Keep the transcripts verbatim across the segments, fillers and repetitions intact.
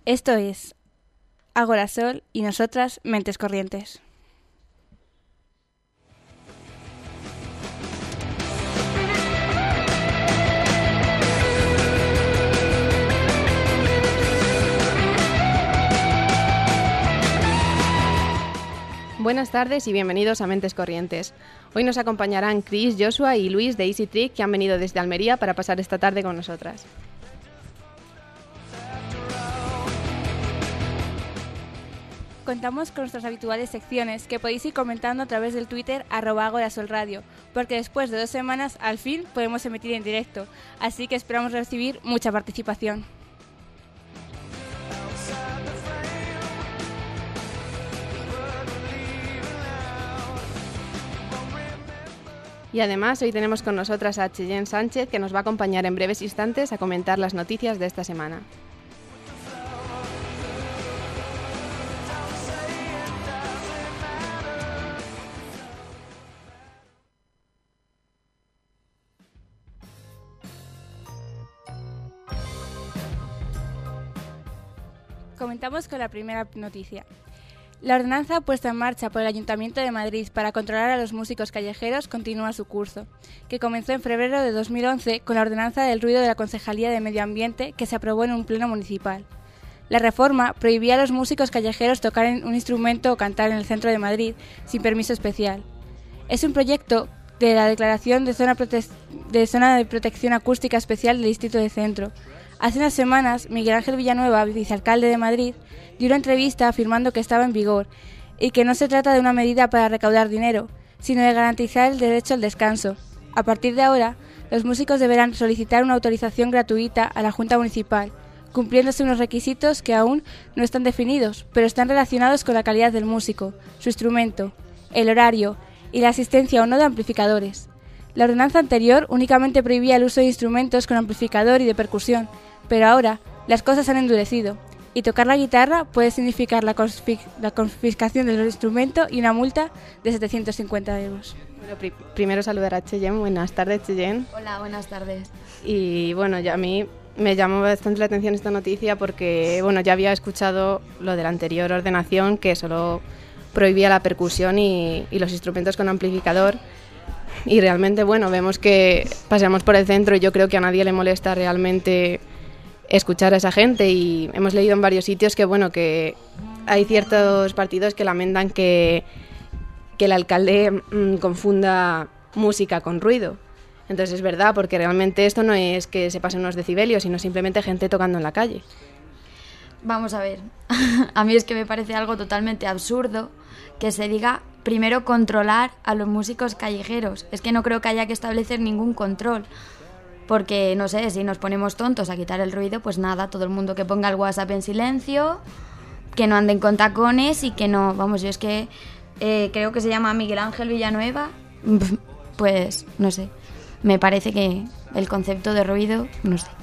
Esto es Ágora Sol y nosotras Mentes Corrientes. Buenas tardes y bienvenidos a Mentes Corrientes. Hoy nos acompañarán Chris, Joshua y Luis de Easy Trick, que han venido desde Almería para pasar esta tarde con nosotras. Contamos con nuestras habituales secciones que podéis ir comentando a través del Twitter arroba Ágora Sol Radio, porque después de dos semanas al fin podemos emitir en directo, así que esperamos recibir mucha participación. Y además hoy tenemos con nosotras a Cheyenne Sánchez, que nos va a acompañar en breves instantes a comentar las noticias de esta semana. Comentamos con la primera noticia. La ordenanza puesta en marcha por el Ayuntamiento de Madrid para controlar a los músicos callejeros continúa su curso, que comenzó en febrero de dos mil once con la ordenanza del ruido de la Concejalía de Medio Ambiente que se aprobó en un pleno municipal. La reforma prohibía a los músicos callejeros tocar un instrumento o cantar en el centro de Madrid sin permiso especial. Es un proyecto de la Declaración de Zona, Prote- de, Zona de Protección Acústica Especial del Distrito de Centro. Hace unas semanas, Miguel Ángel Villanueva, vicealcalde de Madrid, dio una entrevista afirmando que estaba en vigor y que no se trata de una medida para recaudar dinero, sino de garantizar el derecho al descanso. A partir de ahora, los músicos deberán solicitar una autorización gratuita a la Junta Municipal, cumpliéndose unos requisitos que aún no están definidos, pero están relacionados con la calidad del músico, su instrumento, el horario y la asistencia o no de amplificadores. La ordenanza anterior únicamente prohibía el uso de instrumentos con amplificador y de percusión, pero ahora las cosas han endurecido, y tocar la guitarra puede significar la, confisc- la confiscación del instrumento y una multa de setecientos cincuenta euros. Bueno, pri- primero saludar a Cheyenne. Buenas tardes, Cheyenne. Hola, buenas tardes. Y bueno, ya a mí me llamó bastante la atención esta noticia porque bueno, ya había escuchado lo de la anterior ordenación, que solo prohibía la percusión y, y los instrumentos con amplificador. Y realmente, bueno, vemos que paseamos por el centro y yo creo que a nadie le molesta realmente escuchar a esa gente, y hemos leído en varios sitios que, bueno, que hay ciertos partidos que lamentan que, que el alcalde mmm, confunda música con ruido. Entonces es verdad, porque realmente esto no es que se pasen unos decibelios, sino simplemente gente tocando en la calle. Vamos a ver, a mí es que me parece algo totalmente absurdo que se diga primero controlar a los músicos callejeros. Es que no creo que haya que establecer ningún control, porque no sé, si nos ponemos tontos a quitar el ruido, pues nada, todo el mundo que ponga el WhatsApp en silencio, que no anden con tacones y que no, vamos, yo es que eh, creo que se llama Miguel Ángel Villanueva, pues no sé, me parece que el concepto de ruido, no sé.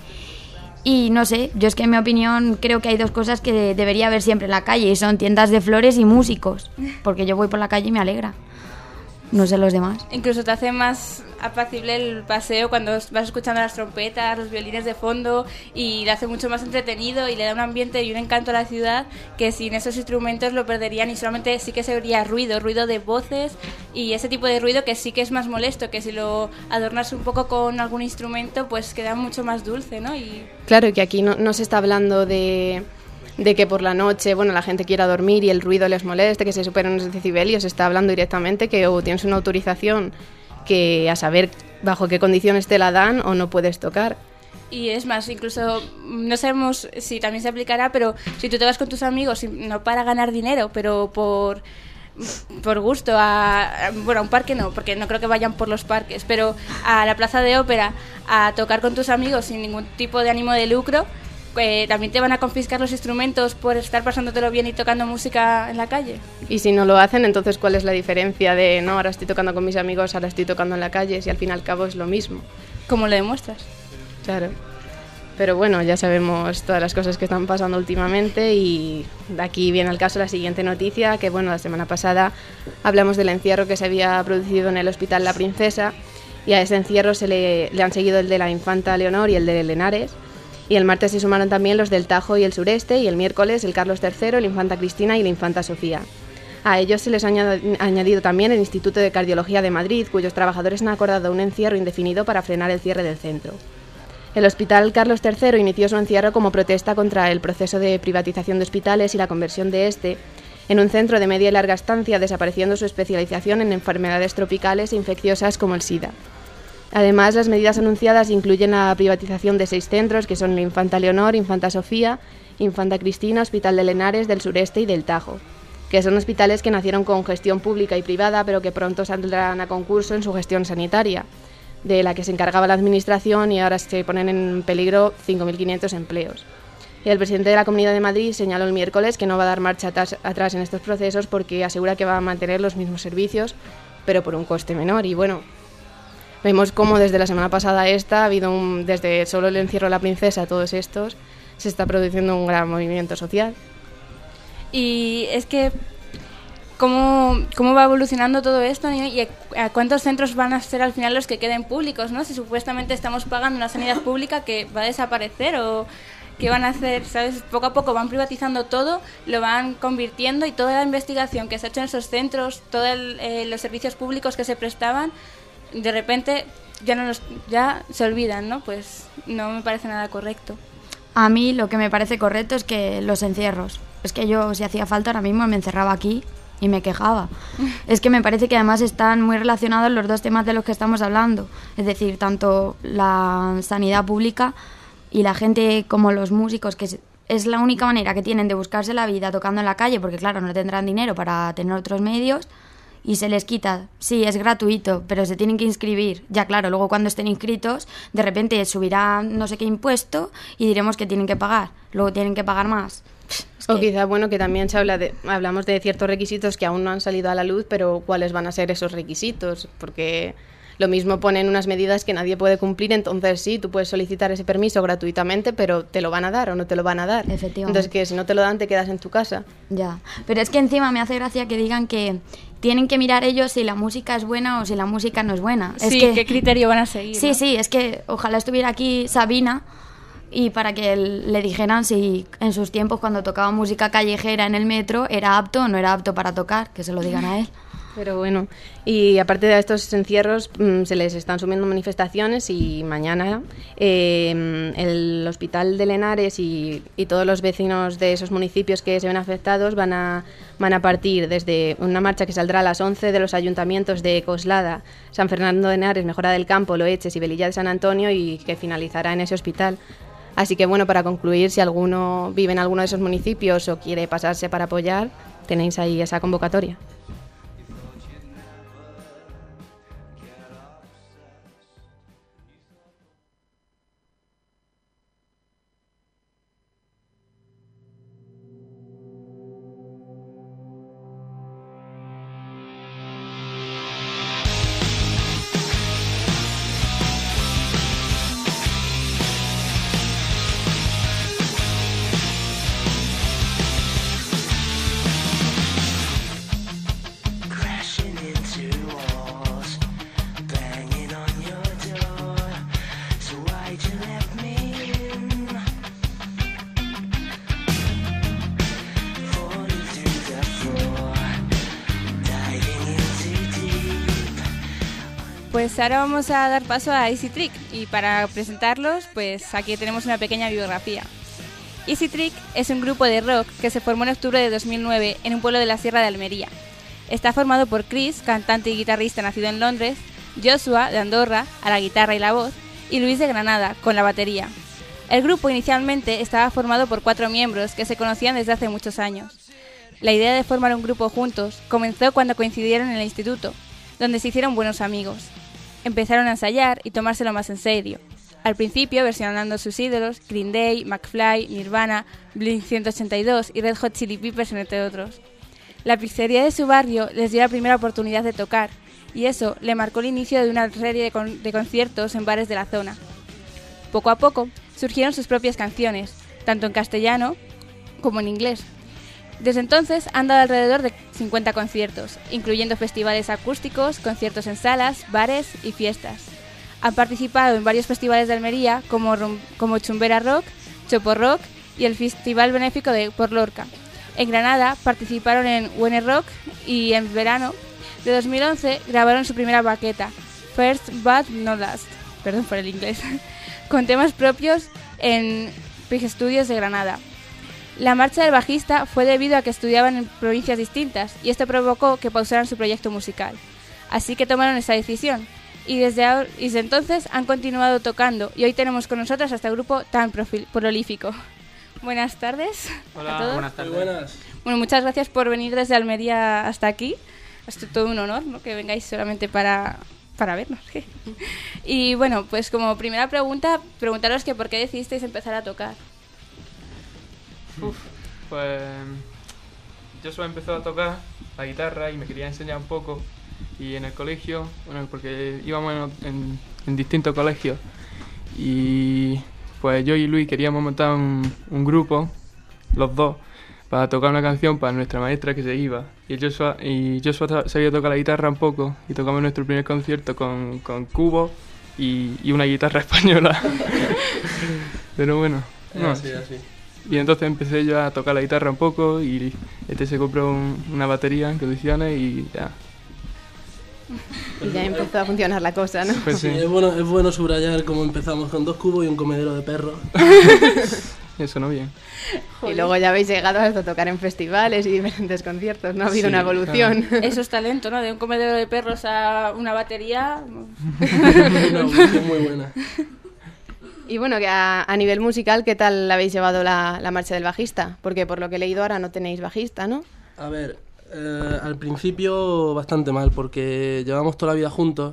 Y no sé, yo es que en mi opinión creo que hay dos cosas que debería haber siempre en la calle, y son tiendas de flores y músicos, porque yo voy por la calle y me alegra. No sé los demás. Incluso te hace más apacible el paseo cuando vas escuchando las trompetas, los violines de fondo, y le hace mucho más entretenido y le da un ambiente y un encanto a la ciudad que sin esos instrumentos lo perderían, y solamente sí que se oiría ruido, ruido de voces y ese tipo de ruido que sí que es más molesto, que si lo adornas un poco con algún instrumento pues queda mucho más dulce, ¿no? Y claro, y que aquí no, no se está hablando de... de que por la noche, bueno, la gente quiera dormir y el ruido les moleste, que se superen los decibelios. Se está hablando directamente que o tienes una autorización que a saber bajo qué condiciones te la dan o no puedes tocar. Y es más, incluso no sabemos si también se aplicará, pero si tú te vas con tus amigos, no para ganar dinero, pero por por gusto, a, a bueno, a un parque no, porque no creo que vayan por los parques, pero a la plaza de ópera a tocar con tus amigos sin ningún tipo de ánimo de lucro, Eh, también te van a confiscar los instrumentos por estar pasándotelo bien y tocando música en la calle. Y si no lo hacen, entonces ¿cuál es la diferencia de no, ahora estoy tocando con mis amigos, ahora estoy tocando en la calle, si al fin y al cabo es lo mismo? ¿Cómo lo demuestras? Claro. Pero bueno, ya sabemos todas las cosas que están pasando últimamente, y de aquí viene al caso la siguiente noticia, que bueno, la semana pasada hablamos del encierro que se había producido en el Hospital La Princesa, y a ese encierro se le, le han seguido el de la infanta Leonor y el de Lenares. Y el martes se sumaron también los del Tajo y el Sureste, y el miércoles el Carlos tercero, el Infanta Cristina y la Infanta Sofía. A ellos se les ha añadido también el Instituto de Cardiología de Madrid, cuyos trabajadores han acordado un encierro indefinido para frenar el cierre del centro. El Hospital Carlos tercero inició su encierro como protesta contra el proceso de privatización de hospitales y la conversión de este en un centro de media y larga estancia, desapareciendo su especialización en enfermedades tropicales e infecciosas como el SIDA. Además, las medidas anunciadas incluyen la privatización de seis centros, que son la Infanta Leonor, Infanta Sofía, Infanta Cristina, Hospital de Lenares, del Sureste y del Tajo, que son hospitales que nacieron con gestión pública y privada, pero que pronto saldrán a concurso en su gestión sanitaria, de la que se encargaba la Administración, y ahora se ponen en peligro cinco mil quinientos empleos. Y el presidente de la Comunidad de Madrid señaló el miércoles que no va a dar marcha atrás en estos procesos porque asegura que va a mantener los mismos servicios, pero por un coste menor. Y bueno, vemos cómo desde la semana pasada esta ha habido un, desde solo el encierro de la princesa, todos estos, se está produciendo un gran movimiento social. Y es que, ¿cómo, cómo va evolucionando todo esto, ¿no? Y a, a cuántos centros van a ser al final los que queden públicos, ¿no? Si supuestamente estamos pagando una sanidad pública que va a desaparecer, o qué van a hacer, ¿sabes? Poco a poco van privatizando todo, lo van convirtiendo, y toda la investigación que se ha hecho en esos centros, todos eh, los servicios públicos que se prestaban, de repente ya no los, ya se olvidan, ¿no? Pues no me parece nada correcto. A mí lo que me parece correcto es que los encierros. Es que yo, si hacía falta, ahora mismo me encerraba aquí y me quejaba. Es que me parece que además están muy relacionados los dos temas de los que estamos hablando. Es decir, tanto la sanidad pública y la gente como los músicos, que es la única manera que tienen de buscarse la vida tocando en la calle, porque claro, no tendrán dinero para tener otros medios, y se les quita. Sí, es gratuito, pero se tienen que inscribir. Ya claro, luego cuando estén inscritos, de repente subirá no sé qué impuesto y diremos que tienen que pagar. Luego tienen que pagar más. Es o que... quizá, bueno, que también se habla de, hablamos de ciertos requisitos que aún no han salido a la luz, pero ¿cuáles van a ser esos requisitos? Porque lo mismo ponen unas medidas que nadie puede cumplir, entonces sí, tú puedes solicitar ese permiso gratuitamente, pero ¿te lo van a dar o no te lo van a dar? Efectivamente. Entonces, que si no te lo dan, te quedas en tu casa. Ya, pero es que encima me hace gracia que digan que tienen que mirar ellos si la música es buena o si la música no es buena. Sí, es que... ¿qué criterio van a seguir? Sí, ¿no? sí, es que ojalá estuviera aquí Sabina, y para que le dijeran si en sus tiempos, cuando tocaba música callejera en el metro, era apto o no era apto para tocar, que se lo digan a él. Pero bueno, y aparte de estos encierros, mmm, se les están sumiendo manifestaciones, y mañana eh, el Hospital de Lenares y, y todos los vecinos de esos municipios que se ven afectados van a, van a partir desde una marcha que saldrá a las once de los ayuntamientos de Coslada, San Fernando de Henares, Mejora del Campo, Loeches y Velilla de San Antonio, y que finalizará en ese hospital. Así que bueno, para concluir, si alguno vive en alguno de esos municipios o quiere pasarse para apoyar, tenéis ahí esa convocatoria. Pues ahora vamos a dar paso a Easy Trick, y para presentarlos, pues aquí tenemos una pequeña biografía. Easy Trick es un grupo de rock que se formó en octubre de dos mil nueve en un pueblo de la Sierra de Almería. Está formado por Chris, cantante y guitarrista nacido en Londres, Joshua, de Andorra, a la guitarra y la voz, y Luis de Granada, con la batería. El grupo inicialmente estaba formado por cuatro miembros que se conocían desde hace muchos años. La idea de formar un grupo juntos comenzó cuando coincidieron en el instituto, donde se hicieron buenos amigos. Empezaron a ensayar y tomárselo más en serio. Al principio versionando sus ídolos, Green Day, McFly, Nirvana, Blink ciento ochenta y dos y Red Hot Chili Peppers, entre otros. La pizzería de su barrio les dio la primera oportunidad de tocar, y eso le marcó el inicio de una serie de, con- de conciertos en bares de la zona. Poco a poco surgieron sus propias canciones, tanto en castellano como en inglés. Desde entonces han dado alrededor de cincuenta conciertos, incluyendo festivales acústicos, conciertos en salas, bares y fiestas. Han participado en varios festivales de Almería como, Rum- como Chumbera Rock, Choporrock y el Festival Benéfico de por Lorca. En Granada participaron en Winner Rock y en verano de dos mil once grabaron su primera maqueta, First But Not Last, perdón por el inglés, con temas propios en Pig Studios de Granada. La marcha del bajista fue debido a que estudiaban en provincias distintas y esto provocó que pausaran su proyecto musical. Así que tomaron esa decisión y desde, ahora, y desde entonces han continuado tocando y hoy tenemos con nosotros a este grupo tan profil, prolífico. Buenas tardes. Hola, a todos. buenas tardes. Muy buenas. Bueno, muchas gracias por venir desde Almería hasta aquí. Es todo un honor, ¿no?, que vengáis solamente para, para vernos. Y bueno, pues como primera pregunta, preguntaros que por qué decidisteis empezar a tocar. Uf, pues yo solo empecé a tocar la guitarra y me quería enseñar un poco. Y en el colegio, bueno, porque íbamos en, en, en distintos colegios, y pues yo y Luis queríamos montar un, un grupo, los dos, para tocar una canción para nuestra maestra que se iba. Y Joshua, y Joshua sabía tocar la guitarra un poco y tocamos nuestro primer concierto con, con cubo y, y una guitarra española. Pero bueno, no. Así, así. Y entonces empecé yo a tocar la guitarra un poco y este se compró un, una batería en condiciones y ya. Y ya empezó a funcionar la cosa, ¿no? Pues sí. Sí, es bueno, es bueno subrayar cómo empezamos con dos cubos y un comedero de perros. Eso no bien. Y luego ya habéis llegado hasta tocar en festivales y diferentes conciertos, ¿no? Ha habido Sí, una evolución. claro. Eso es talento, ¿no? De un comedero de perros a una batería. Una evolución muy buena. Y bueno, que a, a nivel musical, ¿qué tal habéis llevado la, la marcha del bajista? Porque por lo que he leído ahora no tenéis bajista, ¿no? A ver, eh, al principio bastante mal porque llevamos toda la vida juntos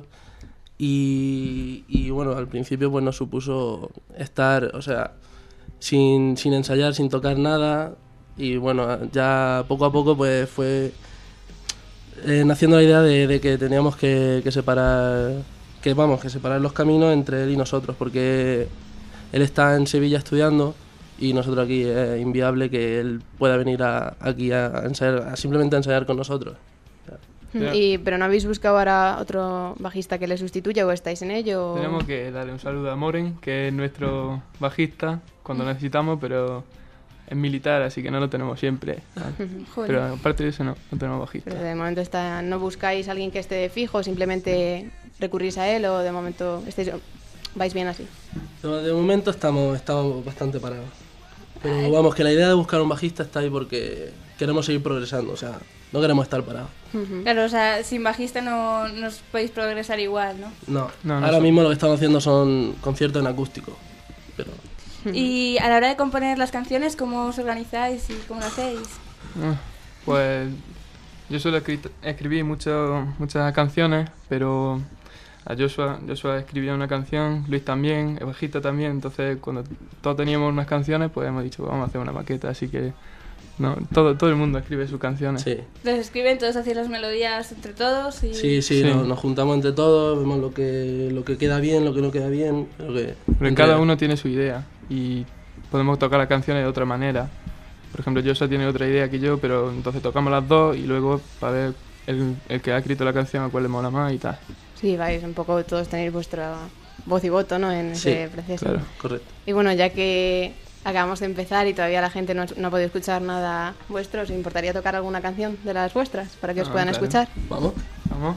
y, y bueno, al principio pues nos supuso estar, o sea, sin, sin ensayar, sin tocar nada, y bueno, ya poco a poco pues fue eh, naciendo la idea de, de que teníamos que, que separar, que vamos, que separar los caminos entre él y nosotros, porque él está en Sevilla estudiando y nosotros aquí es inviable que él pueda venir a, aquí a ensayar, a simplemente a ensayar con nosotros. Ya. Y, ¿pero no habéis buscado ahora otro bajista que le sustituya o estáis en ello? O... Tenemos que darle un saludo a Moren, que es nuestro bajista cuando lo necesitamos, pero es militar, así que no lo tenemos siempre. Joder. Pero aparte de eso no, no tenemos bajista. Pero de momento está, ¿no buscáis a alguien que esté fijo? ¿Simplemente recurrís a él o de momento estáis, vais bien así? De, de momento estamos, estamos bastante parados. Pero vamos, que la idea de buscar un bajista está ahí porque queremos seguir progresando, o sea, no queremos estar parados. Claro, o sea, sin bajista no, no os podéis progresar igual, ¿no? No, No, no ahora so- mismo lo que estamos haciendo son conciertos en acústico. Pero Y a la hora de componer las canciones, ¿cómo os organizáis y cómo lo hacéis? Ah, Pues yo suelo escri- escribir mucho, muchas canciones, pero a Joshua, Joshua escribía una canción, Luis también, el bajista también, entonces cuando todos teníamos unas canciones, pues hemos dicho, vamos a hacer una maqueta, así que no, todo, todo el mundo escribe sus canciones. sí, Entonces escriben, todos hacéis las melodías entre todos y... sí, sí, Sí. Nos, nos juntamos entre todos, vemos lo que, lo que queda bien, lo que no queda bien. Lo que, Pero en cada uno tiene su idea y podemos tocar las canciones de otra manera. Por ejemplo, Joshua tiene otra idea que yo, pero entonces tocamos las dos y luego para ver el, el que ha escrito la canción a cuál le mola más y tal. Sí, vais un poco todos tenéis vuestra voz y voto, ¿no? En Sí, ese proceso. Claro. Correcto. Y bueno, ya que acabamos de empezar y todavía la gente no, no ha podido escuchar nada vuestro, ¿os importaría tocar alguna canción de las vuestras para que os Ah, puedan claro. escuchar? Vamos. Vamos.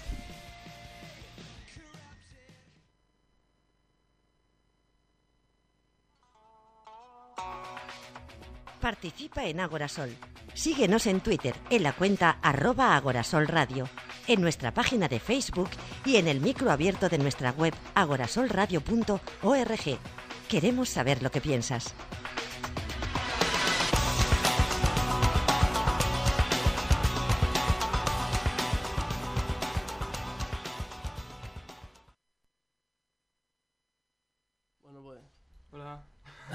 Participa en Agorasol. Síguenos en Twitter en la cuenta arroba Agorasol Radio, en nuestra página de Facebook y en el micro abierto de nuestra web agorasolradio punto org. Queremos saber lo que piensas. Bueno, pues Hola.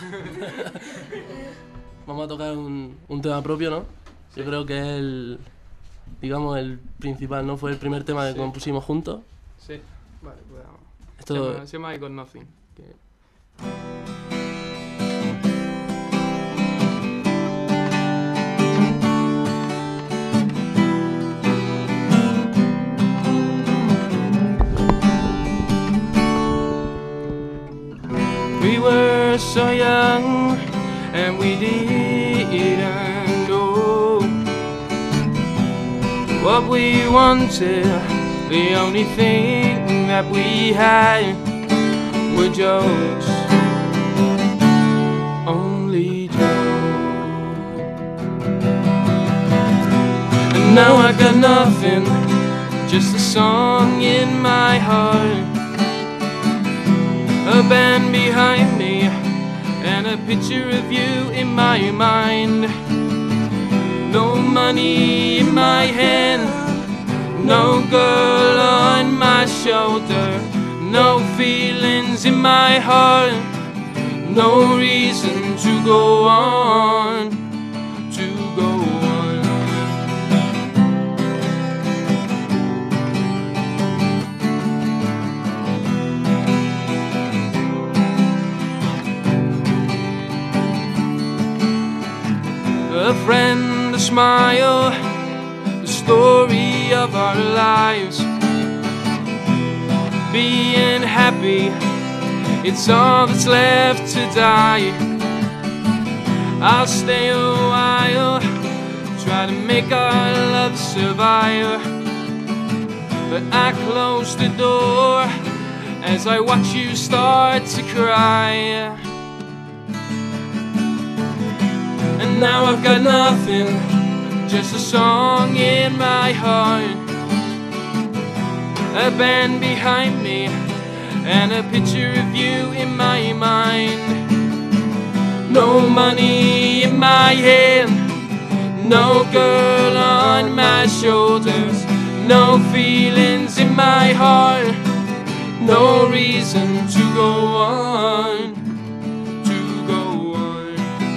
vamos a tocar un, un tema propio, ¿no? Yo creo que es el, digamos, el principal, ¿no? Fue el primer tema que Sí. compusimos juntos. Sí. Vale, pues vamos. Esto- Se llama, se llama I Got Nothing. que- We were were so young and we didn't know what we wanted. The only thing that we had were jokes, only jokes. And now I got nothing, just a song in my heart, a band behind me, and a picture of you in my mind. No money in my hand, no girl on my shoulder, no feelings in my heart, no reason to go on, to go on. A friend, a smile, the story of our lives. Being happy, it's all that's left to die. I'll stay a while, try to make our love survive, but I close the door as I watch you start to cry. And now I've got nothing, just a song in my heart, a band behind me, and a picture of you in my mind. No money in my hand, no girl on my shoulders, no feelings in my heart, no reason to go on, to go on.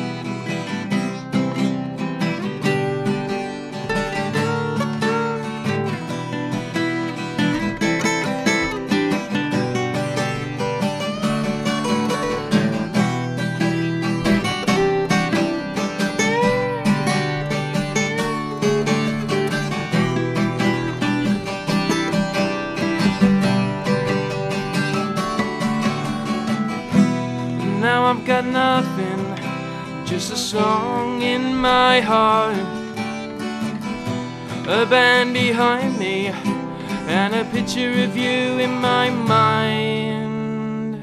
Now I've got nothing, just a song in my heart, a band behind me, and a picture of you in my mind.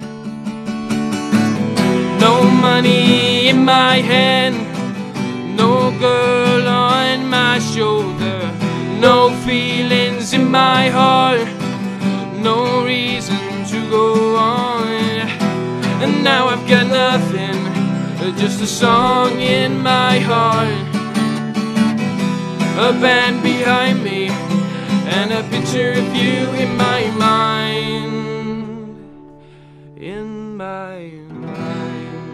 No money in my hand, no girl on my shoulder, no feelings in my heart, no reason to go on. And now I've got nothing, just a song in my heart, a band behind me, and a picture of you in my mind, in my mind.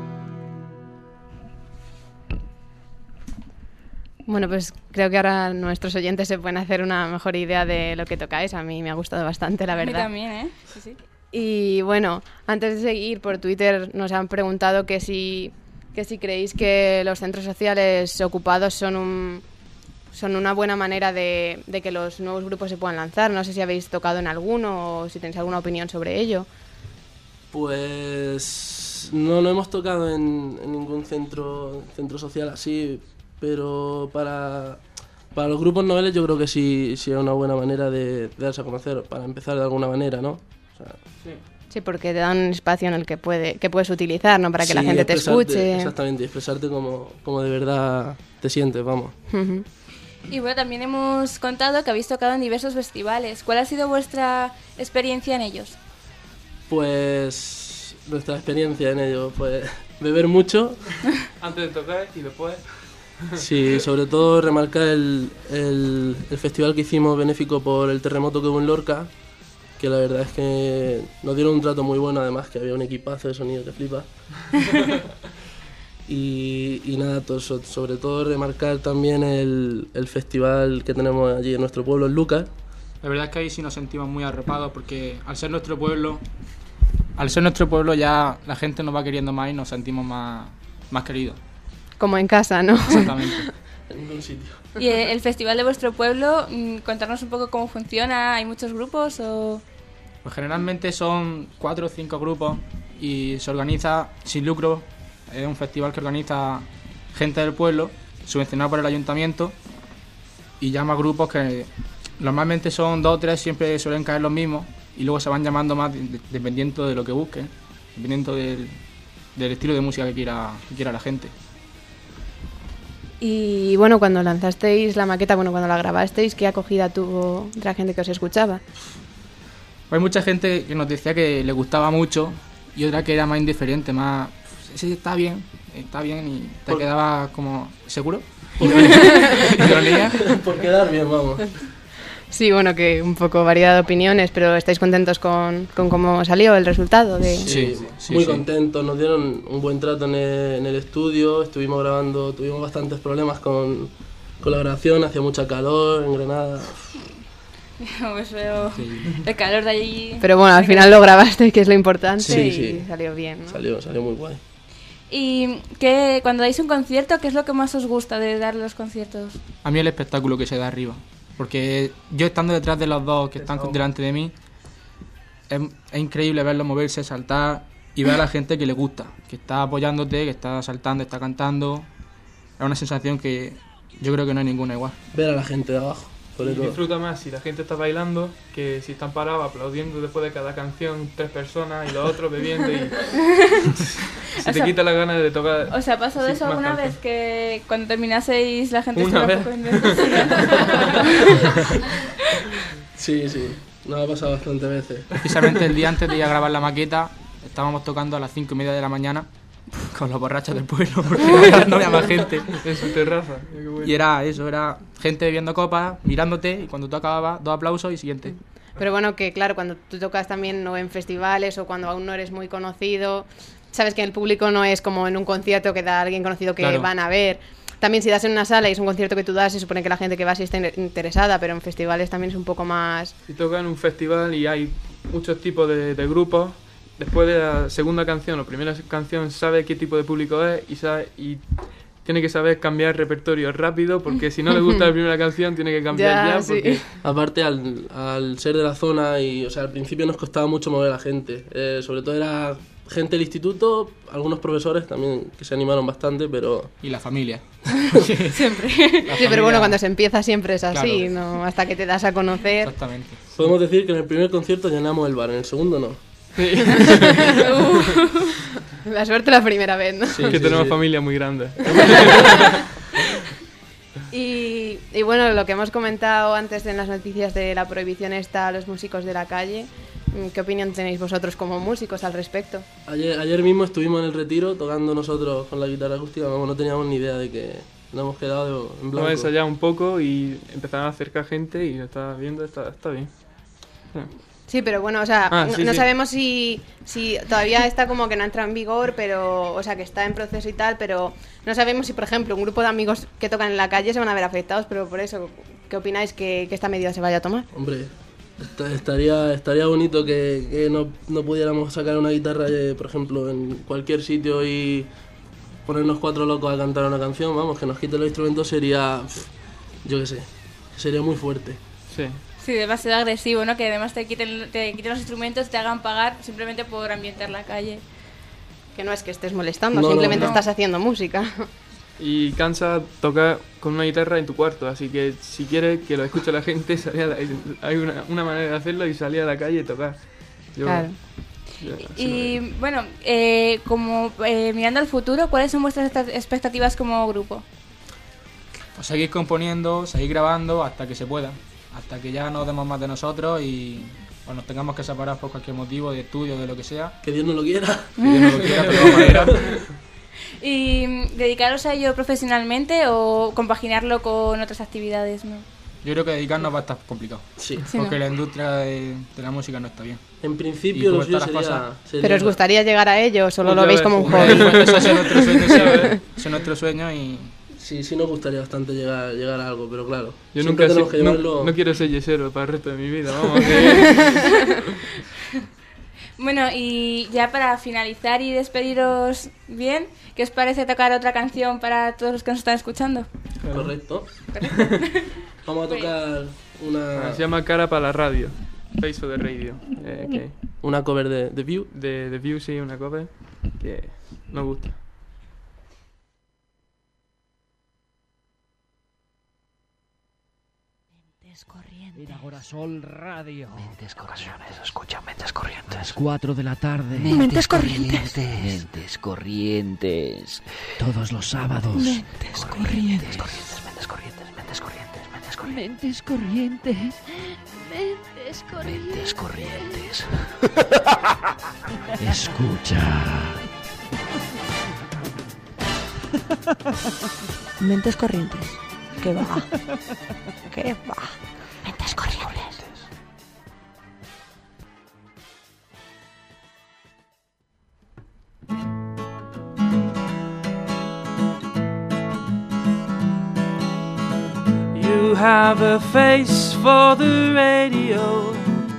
Bueno, pues creo que ahora nuestros oyentes se pueden hacer una mejor idea de lo que tocáis. A mí me ha gustado bastante, la verdad. A mí también, ¿eh? Sí, sí. Y bueno, antes de seguir, por Twitter nos han preguntado que si, que si creéis que los centros sociales ocupados son un, son una buena manera de, de que los nuevos grupos se puedan lanzar. No sé si habéis tocado en alguno o si tenéis alguna opinión sobre ello. Pues no, no hemos tocado en, en ningún centro, centro social así, pero para, para los grupos noveles yo creo que sí, sí es una buena manera de, de darse a conocer, para empezar de alguna manera, ¿no? O sea, Sí. Sí, porque te dan un espacio en el que puede que puedes utilizar, ¿no? Para que sí, la gente te escuche. Exactamente, expresarte como, como de verdad te sientes, vamos. Uh-huh. Y bueno, también hemos contado que habéis tocado en diversos festivales. ¿Cuál ha sido vuestra experiencia en ellos? Pues nuestra experiencia en ello, pues beber mucho. Antes de tocar y después. Sí, sobre todo remarcar el, el, el festival que hicimos benéfico por el terremoto que hubo en Lorca, que la verdad es que nos dieron un trato muy bueno, además que había un equipazo de sonido que flipa. y, y nada, to, sobre todo remarcar también el, el festival que tenemos allí en nuestro pueblo, en Lucas. La verdad es que ahí sí nos sentimos muy arropados porque al ser nuestro pueblo, al ser nuestro pueblo ya la gente nos va queriendo más y nos sentimos más, más queridos. Como en casa, ¿no? Exactamente. En ningún sitio. Y el festival de vuestro pueblo, contarnos un poco cómo funciona. ¿Hay muchos grupos o...? Pues generalmente son cuatro o cinco grupos y se organiza sin lucro, es un festival que organiza gente del pueblo, subvencionado por el ayuntamiento, y llama grupos que normalmente son dos o tres, siempre suelen caer los mismos, y luego se van llamando más de, de, dependiendo de lo que busquen, dependiendo del, del estilo de música que quiera, que quiera la gente. Y bueno, cuando lanzasteis la maqueta, bueno, cuando la grabasteis, ¿qué acogida tuvo de la gente que os escuchaba? Hay mucha gente que nos decía que le gustaba mucho y otra que era más indiferente, más... Sí, está bien, está bien, y te Por... quedaba como... ¿Seguro? Por quedar bien, vamos. Sí, bueno, que un poco variedad de opiniones, pero ¿estáis contentos con, con cómo salió el resultado? De... Sí, sí, sí, muy sí. contentos, nos dieron un buen trato en el, en el estudio, estuvimos grabando, tuvimos bastantes problemas con, con la grabación, hacía mucha calor en Granada. Pues veo sí. el calor de allí. Pero bueno, al final lo grabaste, que es lo importante, sí, y sí. salió bien, ¿no? Salió, salió muy guay. ¿Y qué, cuando dais un concierto, qué es lo que más os gusta de dar los conciertos? A mí el espectáculo que se da arriba. Porque yo estando detrás de los dos que están delante de mí, es, es increíble verlos moverse, saltar y ver a la gente que le gusta, que está apoyándote, que está saltando, está cantando. Es una sensación que yo creo que no hay ninguna igual. Ver a la gente de abajo. Y disfruta más si la gente está bailando que si están parados aplaudiendo después de cada canción tres personas y los otros bebiendo y se te sea, quita la gana de tocar. ¿Os ha pasado sí, eso alguna canción. vez que cuando terminaseis la gente estaba un poco Sí, sí, nos ha pasado bastantes veces. Precisamente el día antes de ir a grabar la maqueta estábamos tocando a las cinco y media de la mañana con los borrachos del pueblo, porque no había, no había más gente en su terraza. Y era eso, era gente bebiendo copas, mirándote, y cuando tú acababas, dos aplausos y siguiente. Pero bueno, que claro, cuando tú tocas también no en festivales o cuando aún no eres muy conocido, sabes que el público no es como en un concierto que da a alguien conocido que claro. van a ver. También si das en una sala y es un concierto que tú das, se supone que la gente que va sí está interesada, pero en festivales también es un poco más... Si tocan en un festival y hay muchos tipos de, de grupos, después de la segunda canción o primera canción sabe qué tipo de público es y sabe y tiene que saber cambiar repertorio rápido, porque si no le gusta la primera canción tiene que cambiar ya, ya porque... sí. Aparte al, al ser de la zona y o sea al principio nos costaba mucho mover a la gente, eh, sobre todo era gente del instituto, algunos profesores también que se animaron bastante, pero... Y la familia. Siempre. La sí, familia... pero bueno, cuando se empieza siempre es así, claro. ¿no? Hasta que te das a conocer. Exactamente. Podemos decir que en el primer concierto llenamos el bar, en el segundo no. Sí. La suerte la primera vez, ¿no? Sí, que sí, tenemos sí. familia muy grande. y, y bueno, lo que hemos comentado antes en las noticias de la prohibición esta a los músicos de la calle, ¿qué opinión tenéis vosotros como músicos al respecto? Ayer, ayer mismo estuvimos en el retiro tocando nosotros con la guitarra acústica, vamos, no teníamos ni idea de que nos hemos quedado en blanco. Hemos ensayado un poco y empezaron a acercar gente y lo está viendo, está, está bien. Sí. Sí, pero bueno, o sea, ah, no, sí, no sí. sabemos si, si todavía está como que no entra en vigor, pero, o sea, que está en proceso y tal, pero no sabemos si, por ejemplo, un grupo de amigos que tocan en la calle se van a ver afectados, pero por eso, ¿qué opináis que, que esta medida se vaya a tomar? Hombre, estaría estaría bonito que, que no, no pudiéramos sacar una guitarra, eh, por ejemplo, en cualquier sitio y ponernos cuatro locos a cantar una canción, vamos, que nos quiten los instrumentos sería, yo qué sé, sería muy fuerte. Sí. Sí, demasiado agresivo, ¿no? Que además te quiten, te quiten los instrumentos, te hagan pagar simplemente por ambientar la calle. Que no es que estés molestando, no, simplemente no, no. estás haciendo música. Y cansa tocar con una guitarra en tu cuarto, así que si quieres que lo escuche la gente, salí a la, hay una, una manera de hacerlo y salir a la calle y tocar. Yo, claro. Yo, y no bueno, eh, como eh, mirando al futuro, ¿cuáles son vuestras expectativas como grupo? Pues seguir componiendo, seguir grabando hasta que se pueda. Hasta que ya no demos más de nosotros y pues, nos tengamos que separar por cualquier motivo, de estudio, de lo que sea. Que Dios no lo quiera. Que Dios no lo quiera, pero de manera. ¿Y dedicaros a ello profesionalmente o compaginarlo con otras actividades, no? Yo creo que dedicarnos va a estar complicado. Sí. Porque sí, no. la industria de, de la música no está bien. En principio lo suyo sería, cosas... sería... ¿Pero os gustaría llegar a ello o solo Pues lo veis como un hobby? Eso es nuestro sueño, sí, ese es nuestro sueño y... Sí, sí nos gustaría bastante llegar, llegar a algo, pero claro. Yo nunca tenemos sé, que llevarlo... no, no quiero ser yesero para el resto de mi vida, vamos. Que... Bueno, y ya para finalizar y despediros bien, ¿qué os parece tocar otra canción para todos los que nos están escuchando? Correcto. Vamos a tocar una... Se llama Cara para la radio. Face for the Radio. Eh, que Una cover de The View. de The View, sí, una cover que me gusta. En Agorasol Radio. Mentes Ocasiones, escucha Mentes Corrientes. cuatro de la tarde. Mentes Corrientes. Mentes Corrientes. Todos los sábados. Mentes Corrientes. Mentes Corrientes, Mentes Corrientes, Mentes Corrientes. Mentes Corrientes. Mentes Corrientes. Mentes Corrientes. Escucha. Mentes Corrientes. ¿Qué va? ¿Qué va? Mentes Corrientes. You have a face for the radio,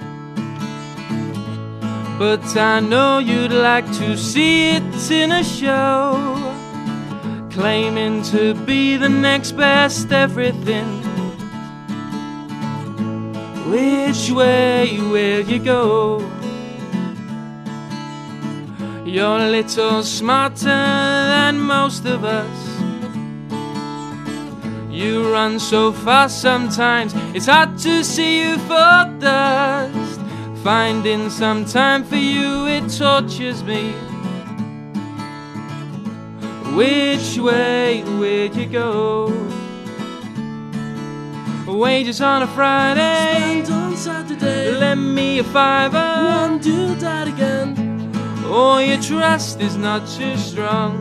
but I know you'd like to see it in a show, claiming to be the next best everything. Which way will you go? You're a little smarter than most of us. You run so fast sometimes it's hard to see you for dust. Finding some time for you, it tortures me. Which way will you go? Wages on a Friday, Spend on Saturday. lend me a fiver. Won't do that again. Oh, your trust is not too strong.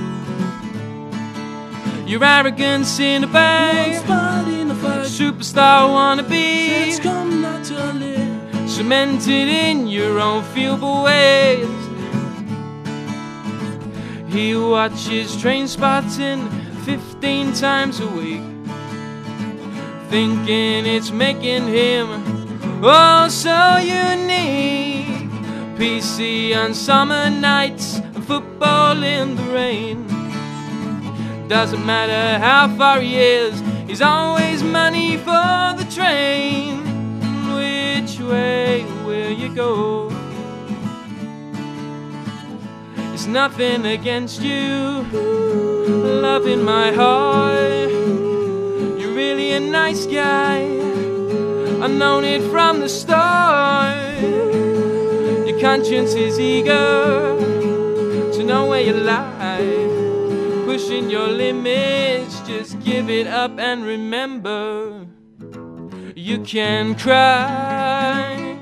Your arrogance in a bag, Once part in a fight. superstar wannabe, It's come naturally. cemented in your own feeble ways. He watches Train Spotting fifteen times a week, thinking it's making him oh so unique. P C on summer nights and football in the rain. Doesn't matter how far he is, he's always money for the train. Which way will you go? It's nothing against you, love in my heart. You're really a nice guy, I've known it from the start. Your conscience is eager to know where you lie. Pushing your limits, just give it up and remember, you can cry.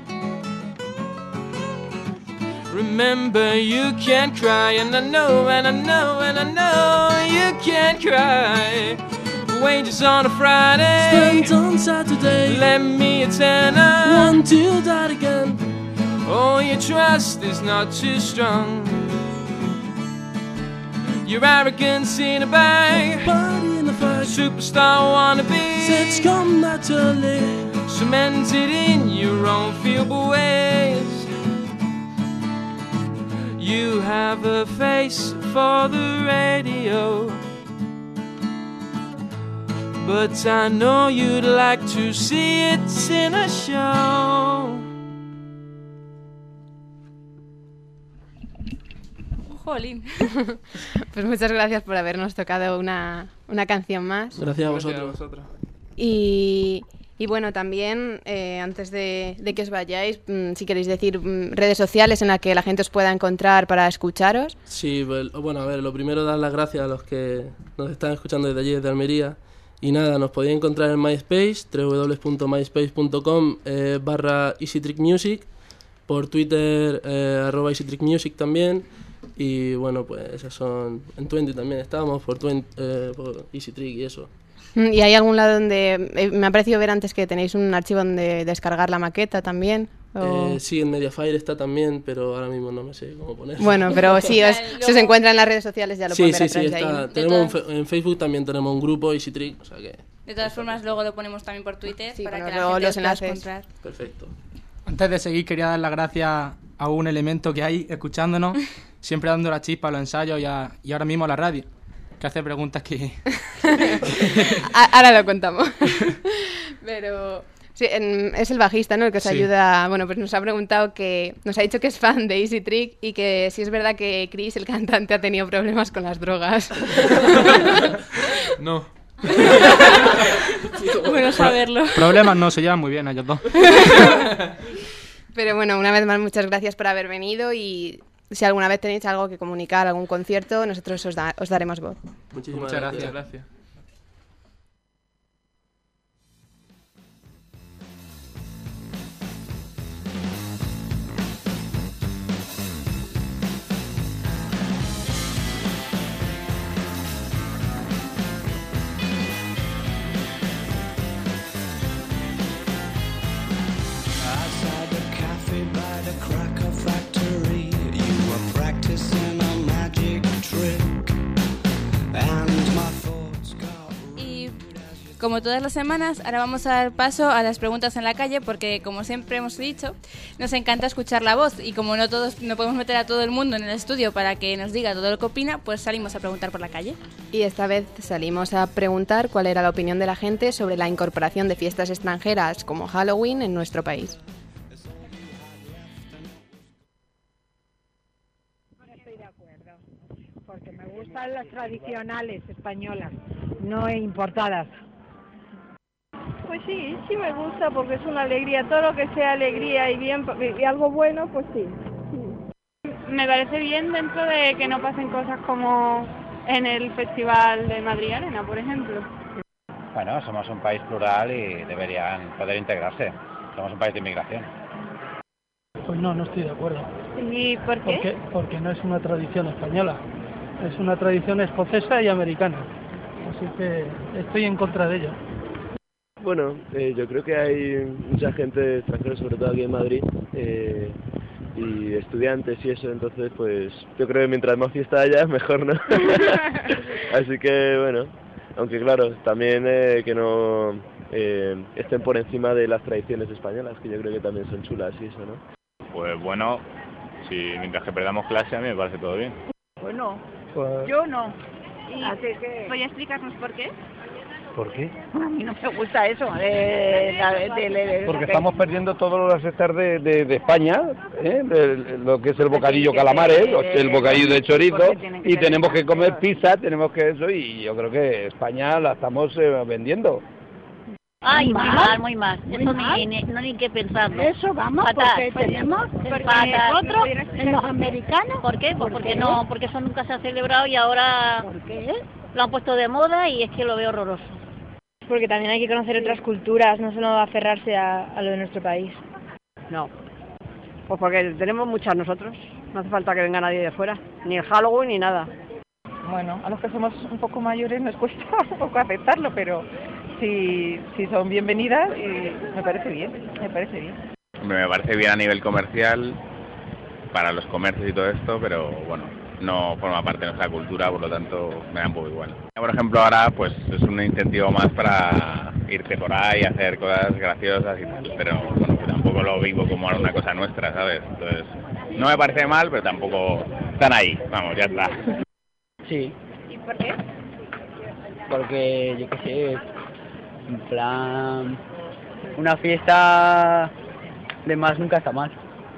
Remember, you can cry, and I know, and I know, and I know you can cry. Wages on a Friday, Spend on Saturday. lend me a tenner. Won't do that again. Oh, your trust is not too strong. Your arrogance in a bag, Part in a fight. superstar wannabe, It's come naturally. cemented in your own feeble ways. You have a face for the radio, but I know you'd like to see it in a show. Jolín. Pues muchas gracias por habernos tocado una, una canción más. Gracias a Gracias a vosotros. vosotros. Y, y bueno, también, eh, antes de, de que os vayáis, mm, si queréis decir mm, redes sociales en las que la gente os pueda encontrar para escucharos. Sí, pues, bueno, a ver, lo primero dar las gracias a los que nos están escuchando desde allí, desde Almería. Y nada, nos podéis encontrar en MySpace, w w w punto myspace punto com eh, barra EasyTrickMusic, por Twitter, eh, arroba EasyTrickMusic también. Y bueno, pues esas son... En Twenty también estamos, por, Twenty, eh, por EasyTrick y eso. Mm, ¿Y hay algún lado donde... eh, me ha parecido ver antes que tenéis un archivo donde descargar la maqueta también? O... Eh, sí, en Mediafire está también, pero ahora mismo no me sé cómo poner. Bueno, pero sí, os, si os encuentra en las redes sociales ya lo Sí, pueden ver sí, a sí, través de ahí, está. ¿no? Tenemos un fe- en Facebook también tenemos un grupo, EasyTrick, o sea que... De todas formas, luego lo ponemos también por Twitter Sí, para ponemos que la luego gente los os pueda enlaces. encontrar. Perfecto. Antes de seguir, quería dar las gracias a un elemento que hay escuchándonos, siempre dando la chispa a los ensayos y, a- y ahora mismo a la radio, que hace preguntas que... A- Ahora lo contamos. pero, Sí, en, es el bajista, ¿no? El que os Sí. ayuda. Bueno, pues nos ha preguntado que. Nos ha dicho que es fan de Easy Trick y que si es verdad que Chris, el cantante, ha tenido problemas con las drogas. No. Bueno saberlo. Problemas no, se llevan muy bien ellos dos. Pero bueno, una vez más, muchas gracias por haber venido y si alguna vez tenéis algo que comunicar, algún concierto, nosotros os, da- os daremos voz. Muchísimas Muchas gracias. gracias. gracias. Outside the cafe by the cracker factory, you were practicing a magic trick, and my thoughts got. Y como todas las semanas, ahora vamos a dar paso a las preguntas en la calle porque, como siempre hemos dicho, nos encanta escuchar la voz y como no todos no podemos meter a todo el mundo en el estudio para que nos diga todo lo que opina, pues salimos a preguntar por la calle. Y esta vez salimos a preguntar cuál era la opinión de la gente sobre la incorporación de fiestas extranjeras como Halloween en nuestro país. Estoy de acuerdo, porque me gustan las tradicionales españolas, no importadas. Pues sí, sí me gusta porque es una alegría, todo lo que sea alegría y bien y algo bueno, pues sí. Me parece bien dentro de que no pasen cosas como en el Festival de Madrid Arena, por ejemplo. Bueno, somos un país plural y deberían poder integrarse. Somos un país de inmigración. Pues no, no estoy de acuerdo. ¿Y por qué? Porque, porque no es una tradición española, es una tradición escocesa y americana. Así que estoy en contra de ello. Bueno, eh, yo creo que hay mucha gente extranjera, sobre todo aquí en Madrid, eh, y estudiantes y eso, entonces pues yo creo que mientras más fiesta haya, mejor, ¿no? Así que bueno, aunque claro, también eh, que no eh, estén por encima de las tradiciones españolas, que yo creo que también son chulas y eso, ¿no? Pues bueno, si mientras que perdamos clase a mí me parece todo bien. Bueno, Pues, yo no. Y Así que... ¿Podría explicarnos por qué? ¿Por qué? a mí no me gusta eso. De, de, de, de, de, Porque estamos perdiendo todos los estar de, de, de España, ¿eh? de, lo que es el bocadillo calamares, el bocadillo de chorizo, y tenemos que comer pizza, tenemos que eso, y yo creo que España la estamos eh, vendiendo. Ay, muy ¿Mal? mal, muy mal. Muy Eso mal. ni, ni, no hay que pensarlo. Eso, vamos, Fatal. porque tenemos Porque nosotros, nosotros, los americanos. ¿Por qué? Pues ¿Por porque qué? no, porque eso nunca se ha celebrado y ahora ¿Por qué? lo han puesto de moda y es que lo veo horroroso. Porque también hay que conocer otras culturas, no solo aferrarse a, a lo de nuestro país. No. Pues porque tenemos muchas nosotros. No hace falta que venga nadie de fuera. Ni el Halloween ni nada. Bueno, a los que somos un poco mayores nos cuesta un poco aceptarlo, pero si, si son bienvenidas, y me parece bien, me parece bien. Hombre, me parece bien a nivel comercial, para los comercios y todo esto, pero bueno, no forma parte de nuestra cultura, por lo tanto me da un poco igual. Por ejemplo, ahora pues es un incentivo más para irte por ahí, hacer cosas graciosas y tal, pero bueno, que tampoco lo vivo como una cosa nuestra, ¿sabes? Entonces, no me parece mal, pero tampoco están ahí, vamos, ya está. Sí, ¿Y por qué? porque yo qué sé, en plan, una fiesta de más nunca está mal.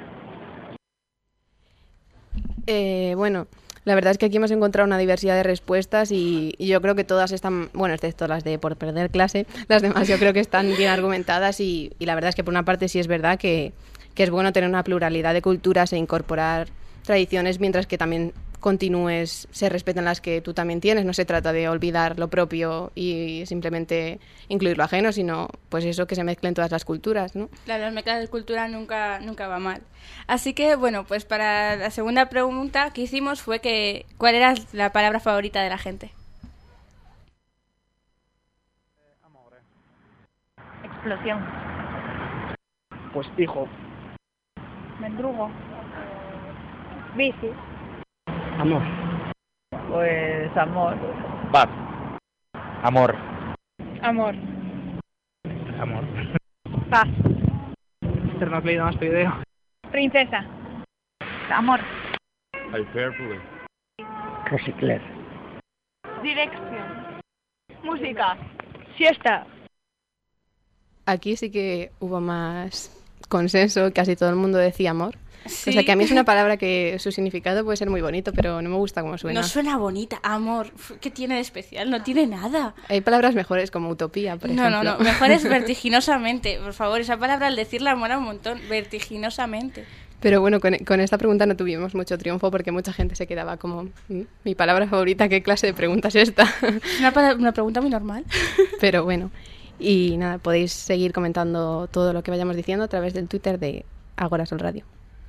Eh, bueno, la verdad es que aquí hemos encontrado una diversidad de respuestas y, y yo creo que todas están, bueno, excepto las de por perder clase, las demás yo creo que están bien argumentadas y, y la verdad es que por una parte sí es verdad que, que es bueno tener una pluralidad de culturas e incorporar tradiciones mientras que también continúes, se respeten las que tú también tienes, no se trata de olvidar lo propio y simplemente incluir lo ajeno, sino pues eso, que se mezclen todas las culturas, ¿no? Claro, las mezclas de cultura nunca, nunca va mal. Así que, bueno, pues para la segunda pregunta que hicimos fue que ¿cuál era la palabra favorita de la gente? Explosión. Pues hijo. Mendrugo. Bici. Amor. Pues amor. Paz. Amor. Amor. Amor. Paz. Este no has leído más tu idea. Princesa. Amor. Hyperbole. Recicler. Dirección. Música. Siesta. aquí sí que hubo más consenso, casi todo el mundo decía amor. Sí. O sea, que a mí es una palabra que su significado puede ser muy bonito, pero no me gusta cómo suena. No suena bonita, amor. ¿Qué tiene de especial? No tiene nada. Hay palabras mejores como utopía, por no, ejemplo. No, no, mejor es vertiginosamente. Por favor, esa palabra al decirla mola un montón. Vertiginosamente. Pero bueno, con, con esta pregunta no tuvimos mucho triunfo porque mucha gente se quedaba como, mi palabra favorita, ¿qué clase de pregunta es esta? Es una, una pregunta muy normal. Pero bueno, y nada, podéis seguir comentando todo lo que vayamos diciendo a través del Twitter de Agora Sol Radio.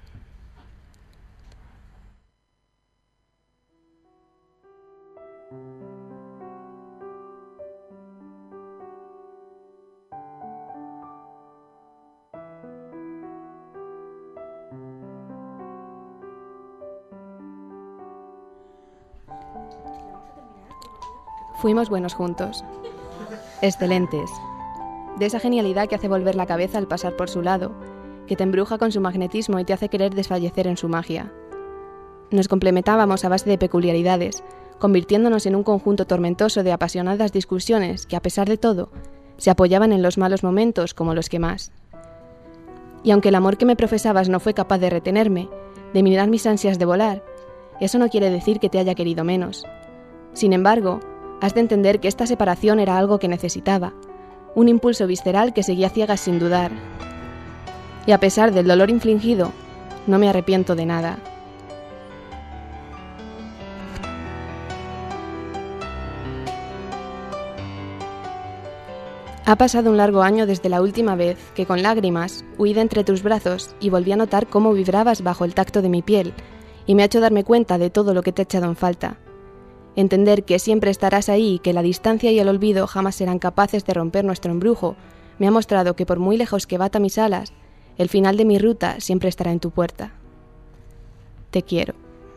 Fuimos buenos juntos. Excelentes. De esa genialidad que hace volver la cabeza al pasar por su lado, que te embruja con su magnetismo y te hace querer desfallecer en su magia. Nos complementábamos a base de peculiaridades, convirtiéndonos en un conjunto tormentoso de apasionadas discusiones que, a pesar de todo, se apoyaban en los malos momentos como los que más. Y aunque el amor que me profesabas no fue capaz de retenerme, de mirar mis ansias de volar, eso no quiere decir que te haya querido menos. Sin embargo, has de entender que esta separación era algo que necesitaba, un impulso visceral que seguía ciegas sin dudar. Y a pesar del dolor infligido, no me arrepiento de nada. Ha pasado un largo año desde la última vez que con lágrimas huí de entre tus brazos y volví a notar cómo vibrabas bajo el tacto de mi piel, y me ha hecho darme cuenta de todo lo que te he echado en falta. Entender que siempre estarás ahí y que la distancia y el olvido jamás serán capaces de romper nuestro embrujo me ha mostrado que por muy lejos que bata mis alas, el final de mi ruta siempre estará en tu puerta. Te quiero.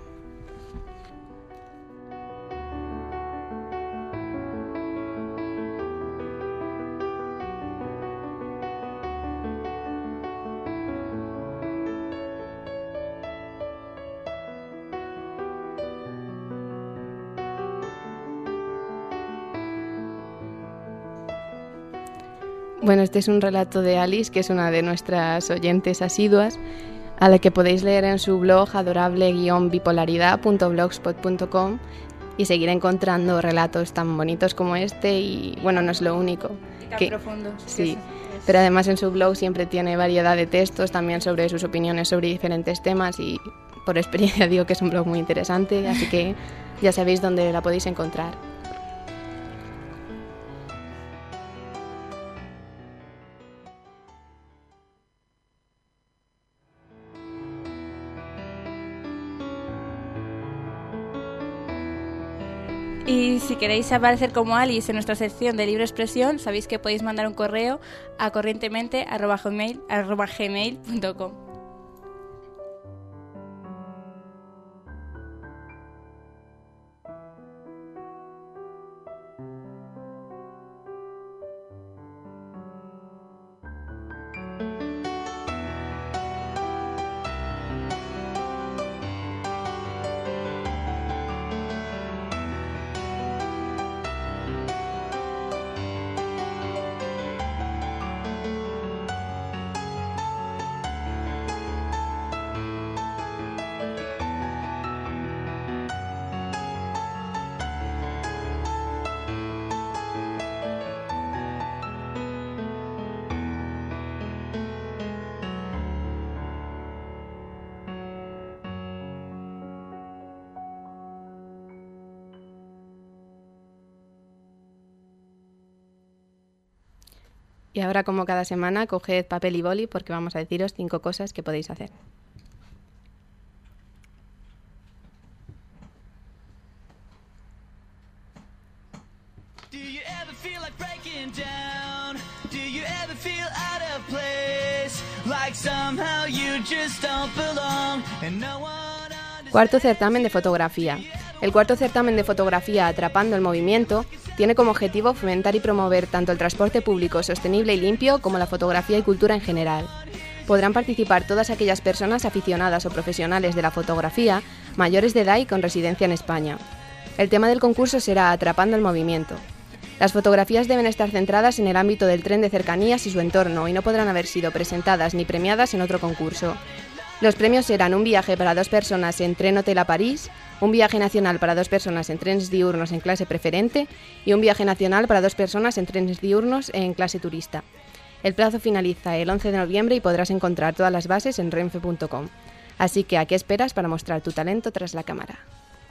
Bueno, este es un relato de Alice, que es una de nuestras oyentes asiduas, a la que podéis leer en su blog adorable guion bipolaridad punto blogspot punto com y seguir encontrando relatos tan bonitos como este. Y bueno, no es lo único. Y tan que, profundos. Sí, es, es... pero además en su blog siempre tiene variedad de textos también sobre sus opiniones sobre diferentes temas, y por experiencia digo que es un blog muy interesante, así que ya sabéis dónde la podéis encontrar. Y si queréis aparecer como Alice en nuestra sección de libre expresión, sabéis que podéis mandar un correo a corrientemente arroba gmail punto com. Y ahora, como cada semana, coged papel y boli porque vamos a deciros cinco cosas que podéis hacer. Cuarto certamen de fotografía. El cuarto certamen de fotografía Atrapando el Movimiento tiene como objetivo fomentar y promover tanto el transporte público sostenible y limpio como la fotografía y cultura en general. Podrán participar todas aquellas personas aficionadas o profesionales de la fotografía, mayores de edad y con residencia en España. El tema del concurso será Atrapando el Movimiento. Las fotografías deben estar centradas en el ámbito del tren de cercanías y su entorno y no podrán haber sido presentadas ni premiadas en otro concurso. Los premios serán un viaje para dos personas en tren hotel a París, un viaje nacional para dos personas en trenes diurnos en clase preferente y un viaje nacional para dos personas en trenes diurnos en clase turista. El plazo finaliza el once de noviembre y podrás encontrar todas las bases en renfe punto com. Así que, ¿a qué esperas para mostrar tu talento tras la cámara?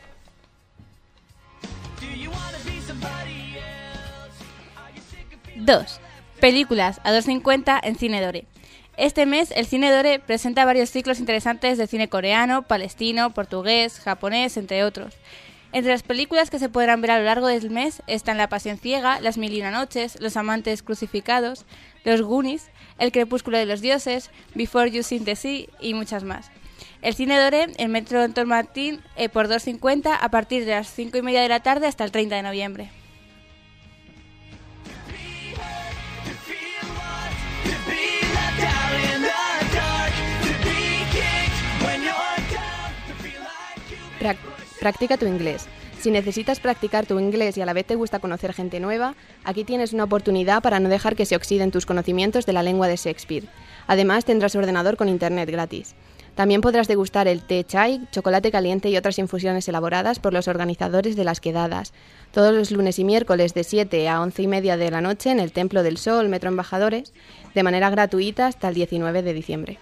dos. Películas a dos cincuenta en Cine Dore. Este mes el Cine Dore presenta varios ciclos interesantes de cine coreano, palestino, portugués, japonés, entre otros. Entre las películas que se podrán ver a lo largo del mes están La Pasión Ciega, Las Mil y Una Noches, Los Amantes Crucificados, Los Goonies, El Crepúsculo de los Dioses, Before You Sink the Sea y muchas más. El Cine Dore en Metro Anton Martín eh, por dos cincuenta a partir de las cinco y media de la tarde hasta el treinta de noviembre. Practica tu inglés. Si necesitas practicar tu inglés y a la vez te gusta conocer gente nueva, aquí tienes una oportunidad para no dejar que se oxiden tus conocimientos de la lengua de Shakespeare. Además, tendrás ordenador con internet gratis. También podrás degustar el té chai, chocolate caliente y otras infusiones elaboradas por los organizadores de las quedadas, todos los lunes y miércoles de siete a once y media de la noche en el Templo del Sol, Metro Embajadores, de manera gratuita hasta el diecinueve de diciembre.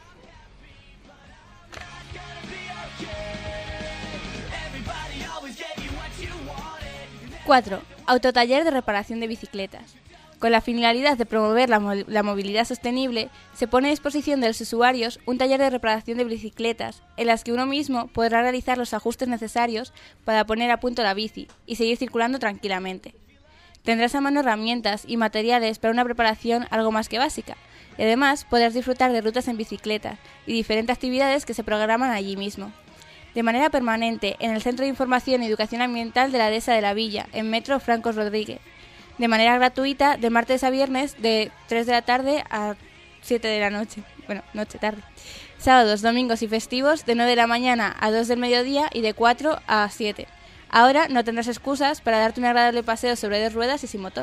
cuatro. Autotaller de reparación de bicicletas. Con la finalidad de promover la, mo- la movilidad sostenible, se pone a disposición de los usuarios un taller de reparación de bicicletas, en las que uno mismo podrá realizar los ajustes necesarios para poner a punto la bici y seguir circulando tranquilamente. Tendrás a mano herramientas y materiales para una preparación algo más que básica, y además podrás disfrutar de rutas en bicicleta y diferentes actividades que se programan allí mismo. De manera permanente en el Centro de Información y Educación Ambiental de la Dehesa de la Villa, en Metro Francos Rodríguez. De manera gratuita, de martes a viernes, de tres de la tarde a siete de la noche. Bueno, noche, tarde. Sábados, domingos y festivos, de nueve de la mañana a dos del mediodía y de cuatro a siete. Ahora no tendrás excusas para darte un agradable paseo sobre dos ruedas y sin motor.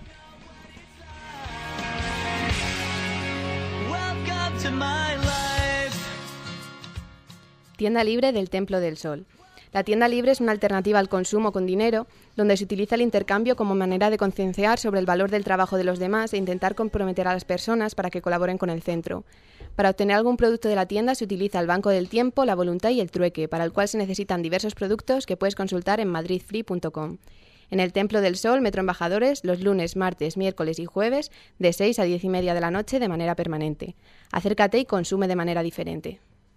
Tienda libre del Templo del Sol. La tienda libre es una alternativa al consumo con dinero, donde se utiliza el intercambio como manera de concienciar sobre el valor del trabajo de los demás e intentar comprometer a las personas para que colaboren con el centro. Para obtener algún producto de la tienda se utiliza el banco del tiempo, la voluntad y el trueque, para el cual se necesitan diversos productos que puedes consultar en madrid free punto com. En el Templo del Sol, Metro Embajadores, los lunes, martes, miércoles y jueves, de seis a diez y media de la noche de manera permanente. Acércate y consume de manera diferente.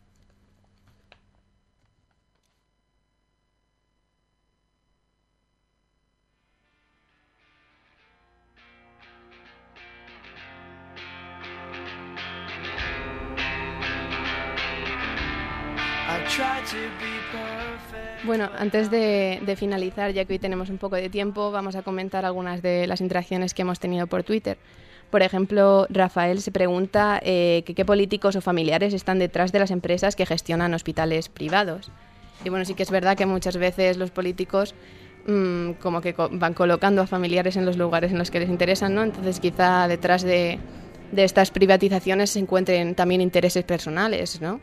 Bueno, antes de, de finalizar, ya que hoy tenemos un poco de tiempo, vamos a comentar algunas de las interacciones que hemos tenido por Twitter. Por ejemplo, Rafael se pregunta eh, que qué políticos o familiares están detrás de las empresas que gestionan hospitales privados. Y bueno, sí que es verdad que muchas veces los políticos mmm, como que co- van colocando a familiares en los lugares en los que les interesan, ¿no? Entonces quizá detrás de, de estas privatizaciones se encuentren también intereses personales, ¿no?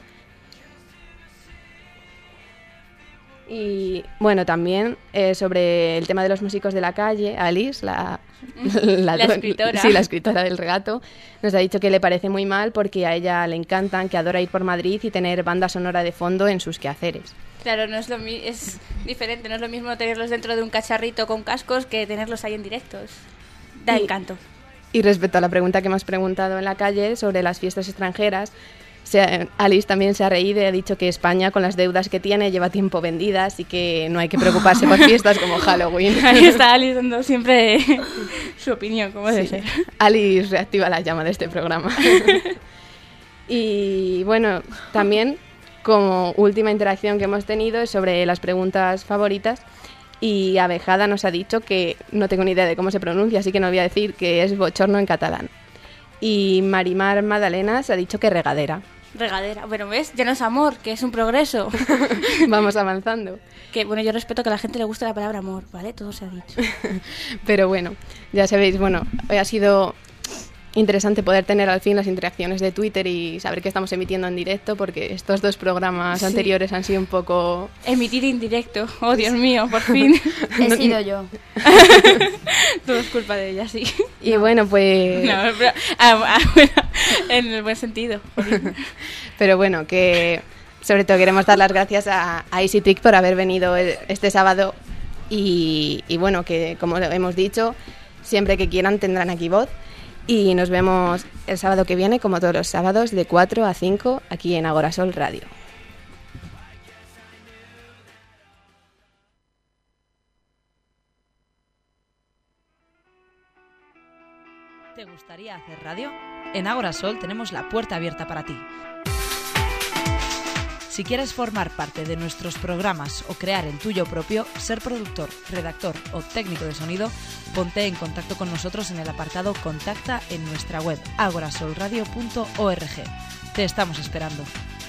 Y bueno, también eh, sobre el tema de los músicos de la calle, Alice, la, la, la escritora. Sí, la escritora del Regato, nos ha dicho que le parece muy mal porque a ella le encantan, que adora ir por Madrid y tener banda sonora de fondo en sus quehaceres. Claro, no es lo mi- es diferente, no es lo mismo tenerlos dentro de un cacharrito con cascos que tenerlos ahí en directos. Da Y- encanto. Y respecto a la pregunta que hemos preguntado en la calle sobre las fiestas extranjeras, se ha- Alice también se ha reído y ha dicho que España, con las deudas que tiene, lleva tiempo vendidas y que no hay que preocuparse por fiestas como Halloween. Ahí está Alice dando siempre su opinión, como debe Sí. ser. Alice reactiva la llama de este programa. Y bueno, también como última interacción que hemos tenido es sobre las preguntas favoritas. Y Abejada nos ha dicho que no tengo ni idea de cómo se pronuncia, así que no voy a decir que es bochorno en catalán. Y Marimar Madalenas ha dicho que regadera. Regadera. Bueno, ¿ves? Ya no es amor, que es un progreso. Vamos avanzando. Que bueno, yo respeto que a la gente le guste la palabra amor, ¿vale? Todo se ha dicho. Pero bueno, ya sabéis, bueno, hoy ha sido interesante poder tener al fin las interacciones de Twitter y saber que estamos emitiendo en directo, porque estos dos programas Sí. anteriores han sido un poco... Emitir en directo. Oh, Dios mío, por fin. He sido yo. Todo es culpa de ella, sí. Y bueno, pues... No, pero, ah, ah, bueno, en el buen sentido. Pero bueno, que sobre todo queremos dar las gracias a, a EasyTrick por haber venido el- este sábado y, y bueno, que como hemos dicho, siempre que quieran tendrán aquí voz y nos vemos el sábado que viene, como todos los sábados, de cuatro a cinco aquí en Agorasol Radio. ¿Te gustaría hacer radio? En Agorasol tenemos la puerta abierta para ti. Si quieres formar parte de nuestros programas o crear el tuyo propio, ser productor, redactor o técnico de sonido, ponte en contacto con nosotros en el apartado Contacta en nuestra web agorasolradio punto org. Te estamos esperando.